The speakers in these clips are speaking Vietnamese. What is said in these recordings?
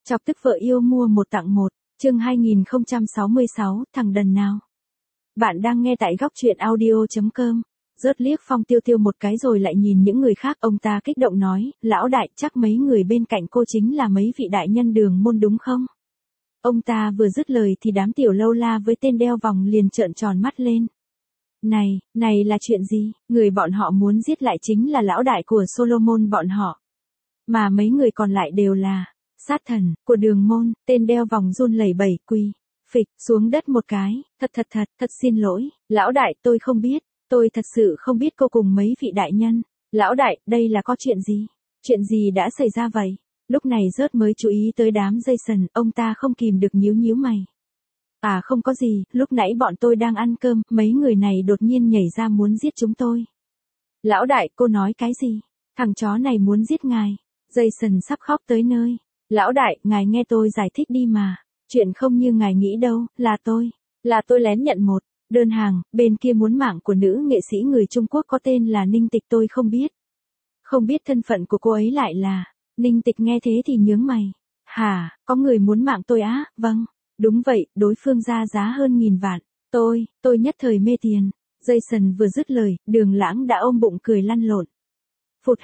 Chọc tức vợ yêu mua một tặng một, chương 2066, thằng đần nào. Bạn đang nghe tại góc truyện audio.com. Rớt liếc Phong Tiêu Tiêu một cái rồi lại nhìn những người khác, ông ta kích động nói, lão đại, chắc mấy người bên cạnh cô chính là mấy vị đại nhân Đường môn đúng không? Ông ta vừa dứt lời thì đám tiểu lâu la với tên đeo vòng liền trợn tròn mắt lên. Này là chuyện gì? Người bọn họ muốn giết lại chính là lão đại của Solomon bọn họ. Mà mấy người còn lại đều là sát thần của Đường môn. Tên đeo vòng run lẩy bẩy quỳ phịch xuống đất một cái, thật xin lỗi, lão đại, tôi không biết, tôi thật sự không biết cô cùng mấy vị đại nhân. Lão đại, đây là có chuyện gì? Chuyện gì đã xảy ra vậy? Lúc này Rớt mới chú ý tới đám Jason, ông ta không kìm được nhíu mày. À không có gì, lúc nãy bọn tôi đang ăn cơm, mấy người này đột nhiên nhảy ra muốn giết chúng tôi. Lão đại, cô nói cái gì? Thằng chó này muốn giết ngài. Jason sắp khóc tới nơi. Lão đại, ngài nghe tôi giải thích đi mà. Chuyện không như ngài nghĩ đâu, là tôi lén nhận một đơn hàng, bên kia muốn mạng của nữ nghệ sĩ người Trung Quốc có tên là Ninh Tịch, tôi không biết. Không biết thân phận của cô ấy lại là. Ninh Tịch nghe thế thì nhướng mày. Hả, có người muốn mạng tôi á? Vâng, đúng vậy, đối phương ra giá hơn 1000 vạn. Tôi nhất thời mê tiền. Jason vừa dứt lời, Đường Lãng đã ôm bụng cười lăn lộn. Phụt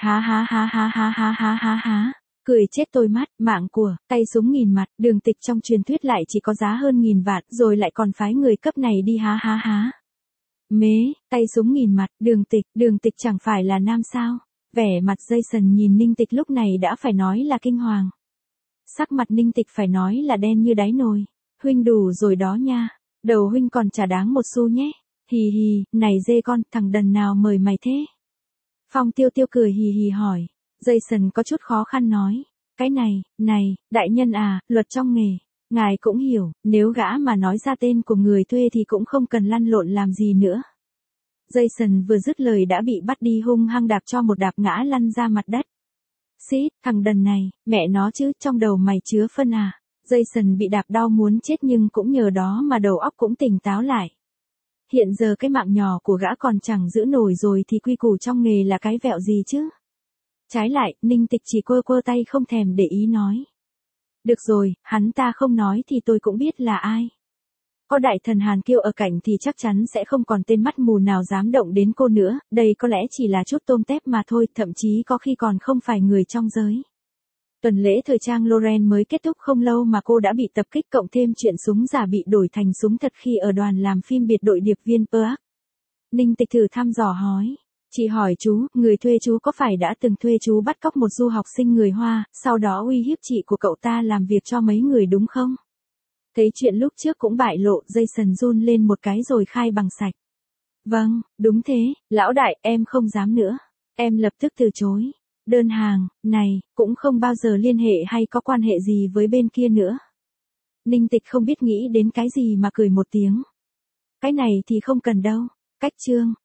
há, cười chết tôi mắt, mạng của, tay súng 1000 mặt, Đường Tịch trong truyền thuyết lại chỉ có giá hơn 1000 vạn, rồi lại còn phái người cấp này đi há. Mế, tay súng 1000 mặt, Đường Tịch chẳng phải là nam sao? Vẻ mặt Jason nhìn Ninh Tịch lúc này đã phải nói là kinh hoàng. Sắc mặt Ninh Tịch phải nói là đen như đáy nồi. Huynh đủ rồi đó nha, đầu huynh còn chả đáng một xu nhé. Hì, này dê con, thằng đần nào mời mày thế? Phong Tiêu Tiêu cười hì hỏi. Jason có chút khó khăn nói. Cái này, đại nhân à, luật trong nghề. Ngài cũng hiểu, nếu gã mà nói ra tên của người thuê thì cũng không cần lăn lộn làm gì nữa. Jason vừa dứt lời đã bị bắt đi hung hăng đạp cho một đạp ngã lăn ra mặt đất. Xít, thằng đần này, mẹ nó chứ, trong đầu mày chứa phân à. Jason bị đạp đau muốn chết nhưng cũng nhờ đó mà đầu óc cũng tỉnh táo lại. Hiện giờ cái mạng nhỏ của gã còn chẳng giữ nổi rồi thì quy củ trong nghề là cái vẹo gì chứ. Trái lại, Ninh Tịch chỉ quơ tay không thèm để ý nói. Được rồi, hắn ta không nói thì tôi cũng biết là ai. Có đại thần Hàn Kiêu ở cạnh thì chắc chắn sẽ không còn tên mắt mù nào dám động đến cô nữa, đây có lẽ chỉ là chút tôm tép mà thôi, thậm chí có khi còn không phải người trong giới. Tuần lễ thời trang Loren mới kết thúc không lâu mà cô đã bị tập kích, cộng thêm chuyện súng giả bị đổi thành súng thật khi ở đoàn làm phim biệt đội điệp viên Pearl. Ninh Tịch thử thăm dò hỏi. Chị hỏi chú, người thuê chú có phải đã từng thuê chú bắt cóc một du học sinh người Hoa, sau đó uy hiếp chị của cậu ta làm việc cho mấy người đúng không? Thấy chuyện lúc trước cũng bại lộ, Jason run lên một cái rồi khai bằng sạch. Vâng, đúng thế, lão đại, em không dám nữa. Em lập tức từ chối. Đơn hàng này cũng không bao giờ liên hệ hay có quan hệ gì với bên kia nữa. Ninh Tịch không biết nghĩ đến cái gì mà cười một tiếng. Cái này thì không cần đâu. Cách chương